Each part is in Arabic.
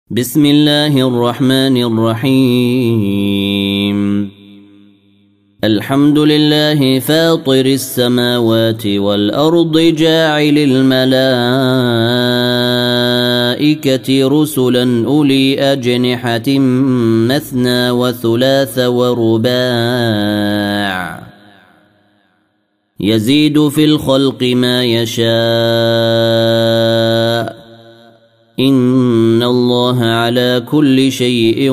بسم الله الرحمن الرحيم. الحمد لله فاطر السماوات والأرض جاعل الملائكة رسلا أولي أجنحة مثنى وثلاث ورباع يزيد في الخلق ما يشاء إن الله على كل شيء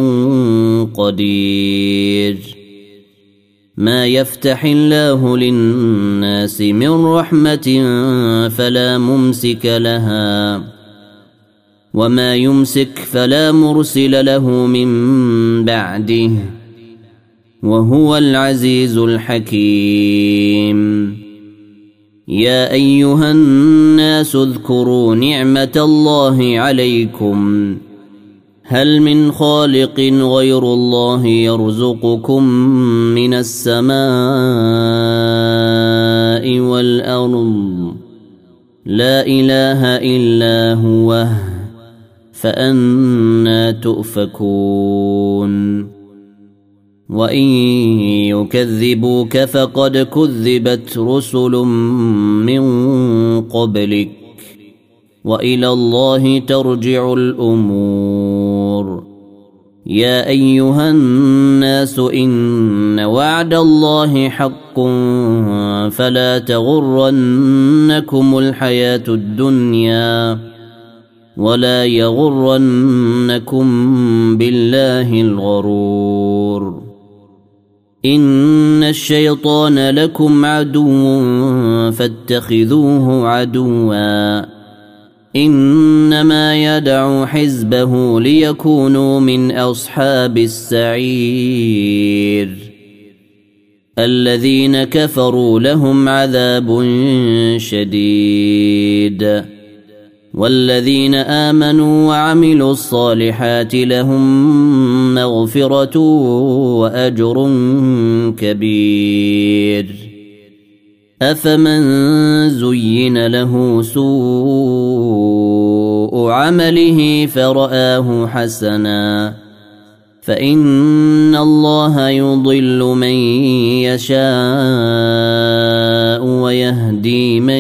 قدير. ما يفتح الله للناس من رحمة فلا ممسك لها وما يمسك فلا مرسل له من بعده وهو العزيز الحكيم. يا أيها الناس اذكروا نعمة الله عليكم هل من خالق غير الله يرزقكم من السماء والأرض لا إله إلا هو فأنى تؤفكون. وإن يكذبوك فقد كذبت رسل من قبلك وإلى الله ترجع الأمور. يا أيها الناس إن وعد الله حق فلا تغرنكم الحياة الدنيا ولا يغرنكم بالله الغرور. إن الشيطان لكم عدو فاتخذوه عدوا إنما يدعو حزبه ليكونوا من أصحاب السعير. الذين كفروا لهم عذاب شديد والذين آمنوا وعملوا الصالحات لهم مغفرة وأجر كبير. أفمن زين له سوء عمله فرآه حسنا فإن الله يضل من يشاء ويهدي من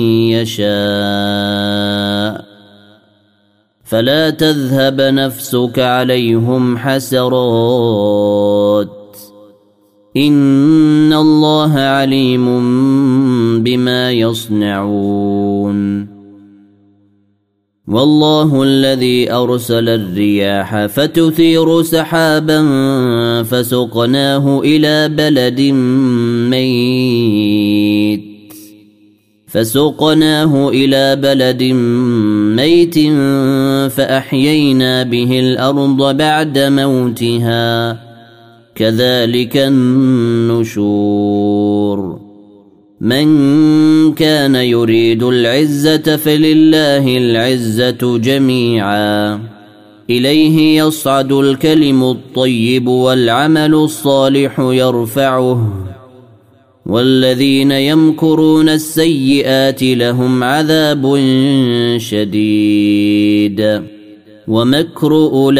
يشاء فلا تذهب نفسك عليهم حسرات إن الله عليم بما يصنعون. والله الذي أرسل الرياح فتثير سحابا فسقناه إلى بلد ميت فأحيينا به الأرض بعد موتها كذلك النشور. من كان يريد العزة فلله العزة جميعا إليه يصعد الكلم الطيب والعمل الصالح يرفعه والذين يمكرون السيئات لهم عذاب شديد ومكر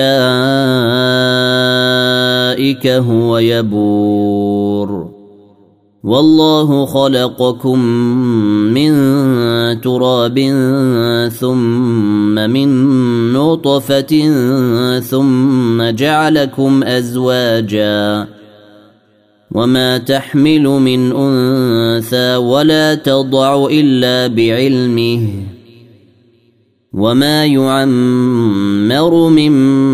أولئك هو يبور. والله خلقكم من تراب ثم من نطفة ثم جعلكم أزواجا وما تحمل من أنثى ولا تضع إلا بعلمه وما يعمر من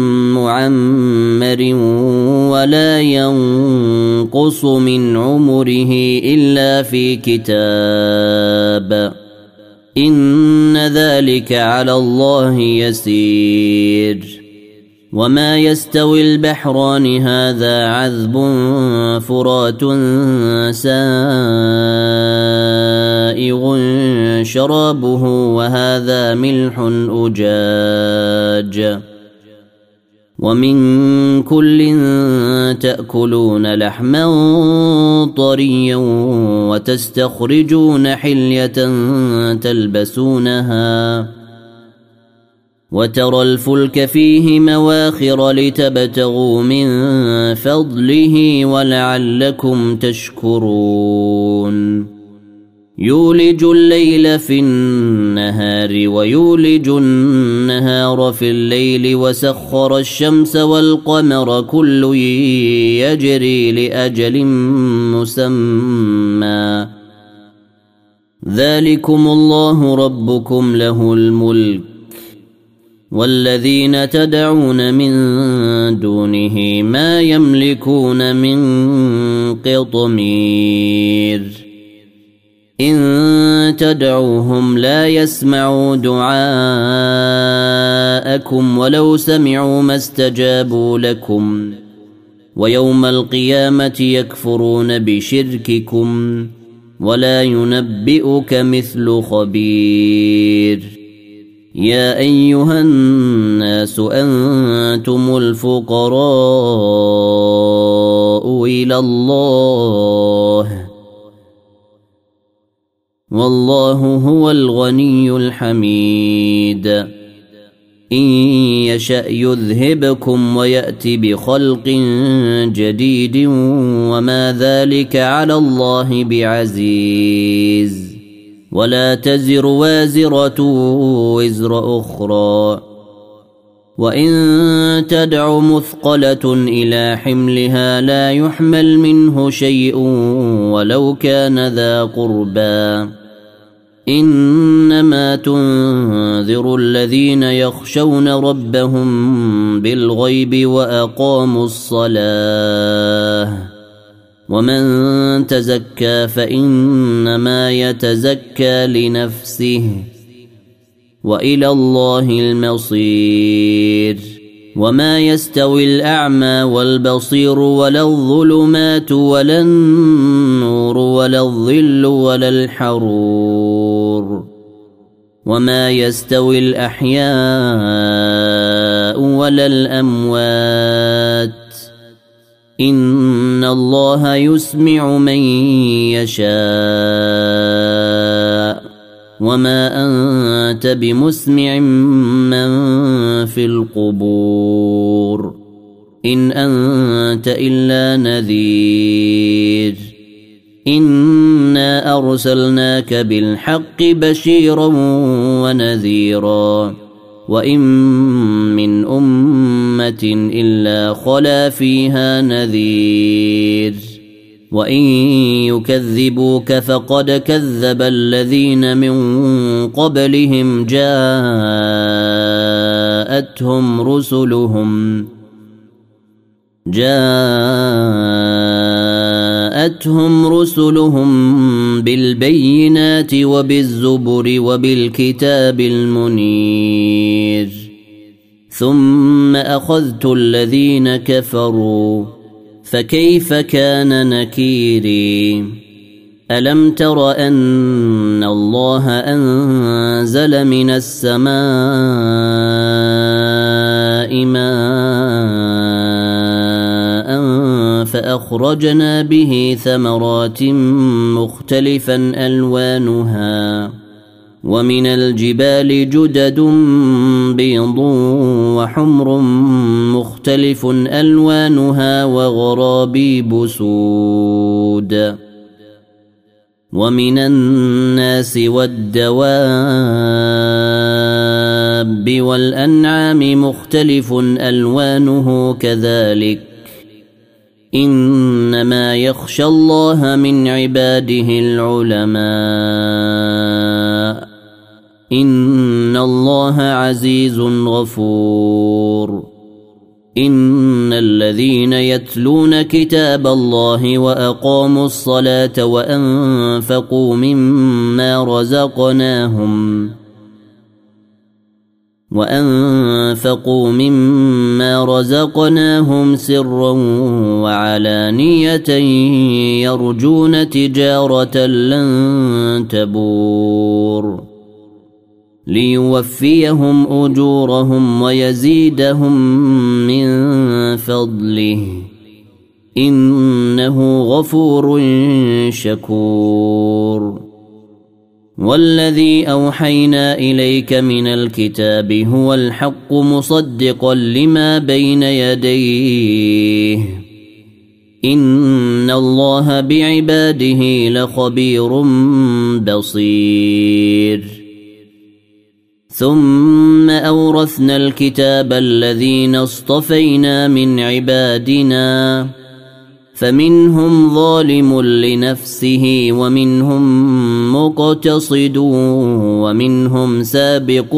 معمر ولا ينقص من عمره إلا في كتاب إن ذلك على الله يسير. وما يستوي البحران هذا عذب فرات سائغ شرابه وهذا ملح أجاج ومن كل تأكلون لحما طريا وتستخرجون حلية تلبسونها وترى الفلك فيه مواخر لتبتغوا من فضله ولعلكم تشكرون يولج الليل في النهار ويولج النهار في الليل وسخر الشمس والقمر كل يجري لأجل مسمى ذلكم الله ربكم له الملك والذين تدعون من دونه ما يملكون من قطمير إن تدعوهم لا يسمعوا دعاءكم ولو سمعوا ما استجابوا لكم ويوم القيامة يكفرون بشرككم ولا ينبئك مثل خبير يا أيها الناس أنتم الفقراء إلى الله والله هو الغني الحميد إن يشأ يذهبكم ويأتي بخلق جديد وما ذلك على الله بعزيز ولا تزر وازرة وزر أخرى وإن تدع مثقلة إلى حملها لا يحمل منه شيء ولو كان ذا قربى إنما تنذر الذين يخشون ربهم بالغيب وأقاموا الصلاة ومن تزكى فإنما يتزكى لنفسه وإلى الله المصير وما يستوي الأعمى والبصير ولا الظلمات ولا النور ولا الظل ولا الحرور وما يستوي الأحياء ولا الأموات إن الله يسمع من يشاء وما أنت بمسمع من في القبور إن أنت إلا نذير إنا أرسلناك بالحق بشيرا ونذيرا وإن من أمة إلا خلا فيها نذير وإن يكذبوك فقد كذب الذين من قبلهم جاءتهم رسلهم بالبينات وبالزبر وبالكتاب المنير ثم أخذت الذين كفروا فكيف كان نكيري ألم تر أن الله أنزل من السماء ماء فأخرجنا به ثمرات مختلفا ألوانها ومن الجبال جدد بيض وحمر مختلف ألوانها وغرابيب سود ومن الناس والدواب والأنعام مختلف ألوانه كذلك إنما يخشى الله من عباده العلماء إن الله عزيز غفور إن الذين يتلون كتاب الله وأقاموا الصلاة وأنفقوا مما رزقناهم سرا وعلانية يرجون تجارة لن تبور ليوفيهم أجورهم ويزيدهم من فضله إنه غفور شكور والذي أوحينا إليك من الكتاب هو الحق مصدقا لما بين يديه إن الله بعباده لخبير بصير ثم أورثنا الكتاب الذين اصطفينا من عبادنا فمنهم ظالم لنفسه مقتصد ومنهم سابق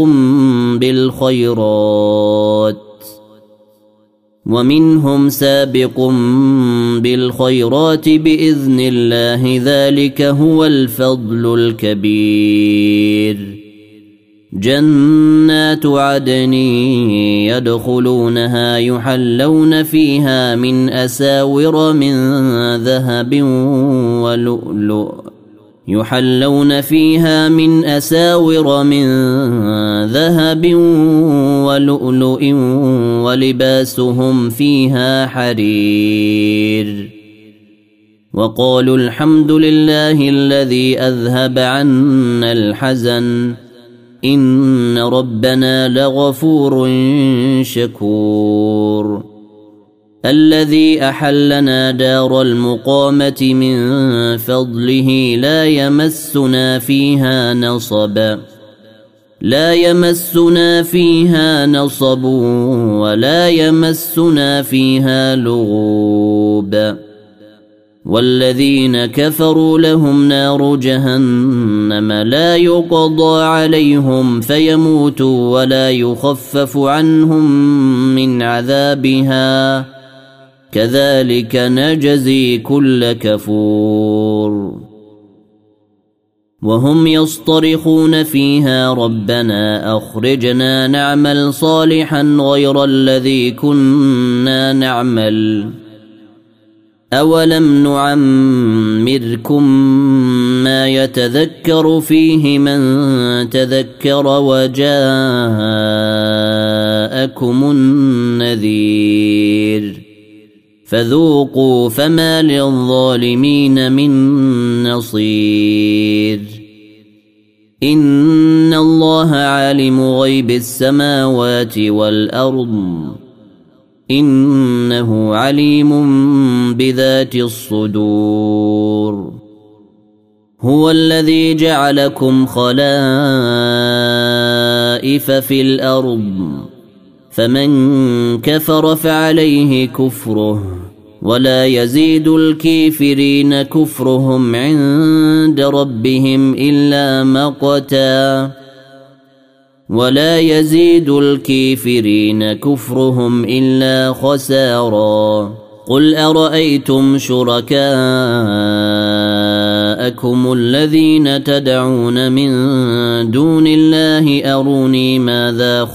بالخيرات بإذن الله ذلك هو الفضل الكبير جنات عدن يدخلونها يحلون فيها من أساور من ذهب ولؤلؤ ولباسهم فيها حرير وقالوا الحمد لله الذي أذهب عنا الحزن إن ربنا لغفور شكور الذي أحلنا دار المقامة من فضله لا يمسنا فيها نصب ولا يمسنا فيها لغوب والذين كفروا لهم نار جهنم لا يقضى عليهم فيموتوا ولا يخفف عنهم من عذابها كذلك نجزي كل كفور وهم يصطرخون فيها ربنا أخرجنا نعمل صالحا غير الذي كنا نعمل أولم نعمركم ما يتذكر فيه من تذكر وجاءكم النذير فذوقوا فما للظالمين من نصير إن الله عالم غيب السماوات والأرض إنه عليم بذات الصدور هو الذي جعلكم خلائف في الأرض فمن كفر فعليه كفره ولا يزيد الكافرين كفرهم عند ربهم إلا مقتا خسارا قل أرأيتم شركاءكم الذين تدعون من دون الله أروني ماذا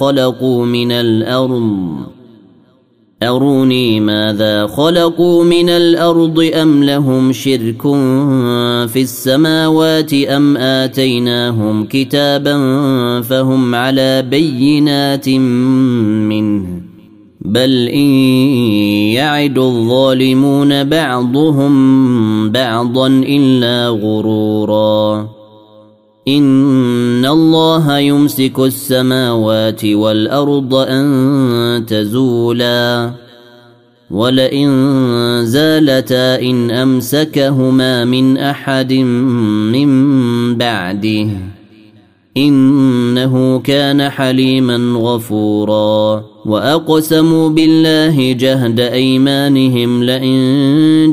خلقوا من الأرض أم لهم شرك في السماوات أم آتيناهم كتابا فهم على بينات منه بل إن يعد الظالمون بعضهم بعضا إلا غرورا إن الله يمسك السماوات والأرض أن تزولا ولئن زالتا إن أمسكهما من أحد من بعده إنه كان حليما غفورا وأقسموا بالله جهد أيمانهم لئن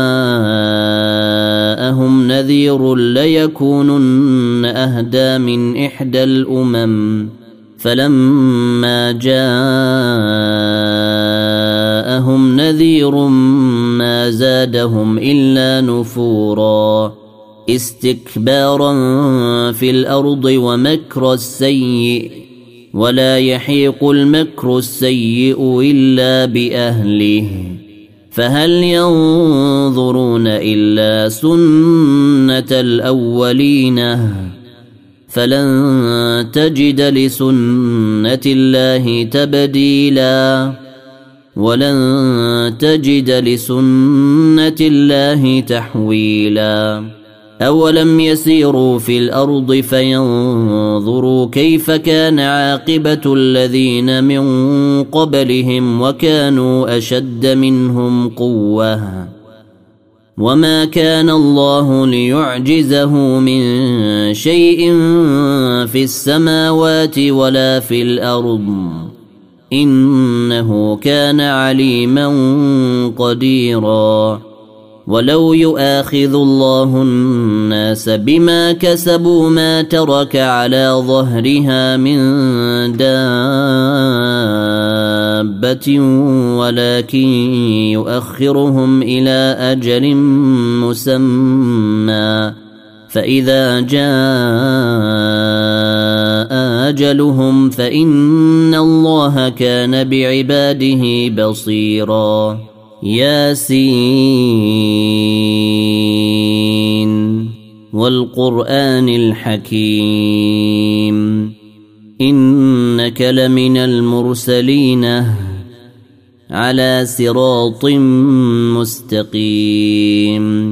جاءهم نذير ليكونن أهدى من إحدى الأمم فلما جاءهم نذير ما زادهم إلا نفورا استكبارا في الأرض ومكر السيء ولا يحيق المكر السيء إلا بأهله فهل ينظرون إلا سنة الأولين فلن تجد لسنة الله تبديلا ولن تجد لسنة الله تحويلا أولم يسيروا في الأرض فينظروا كيف كان عاقبة الذين من قبلهم وكانوا أشد منهم قوة وما كان الله ليعجزه من شيء في السماوات ولا في الأرض إنه كان عليما قديرا ولو يؤاخذ الله الناس بما كسبوا ما ترك على ظهرها من دابة ولكن يؤخرهم إلى أجل مسمى فإذا جاء أجلهم فإن الله كان بعباده بصيرا ياسين والقرآن الحكيم إنك لمن المرسلين على صراط مستقيم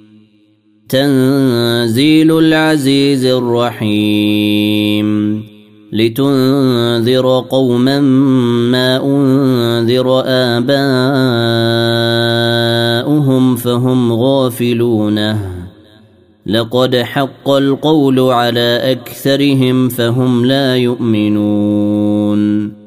تنزيل العزيز الرحيم لتنذر قوما ما أنذر آباؤهم فهم غافلون لقد حق القول على أكثرهم فهم لا يؤمنون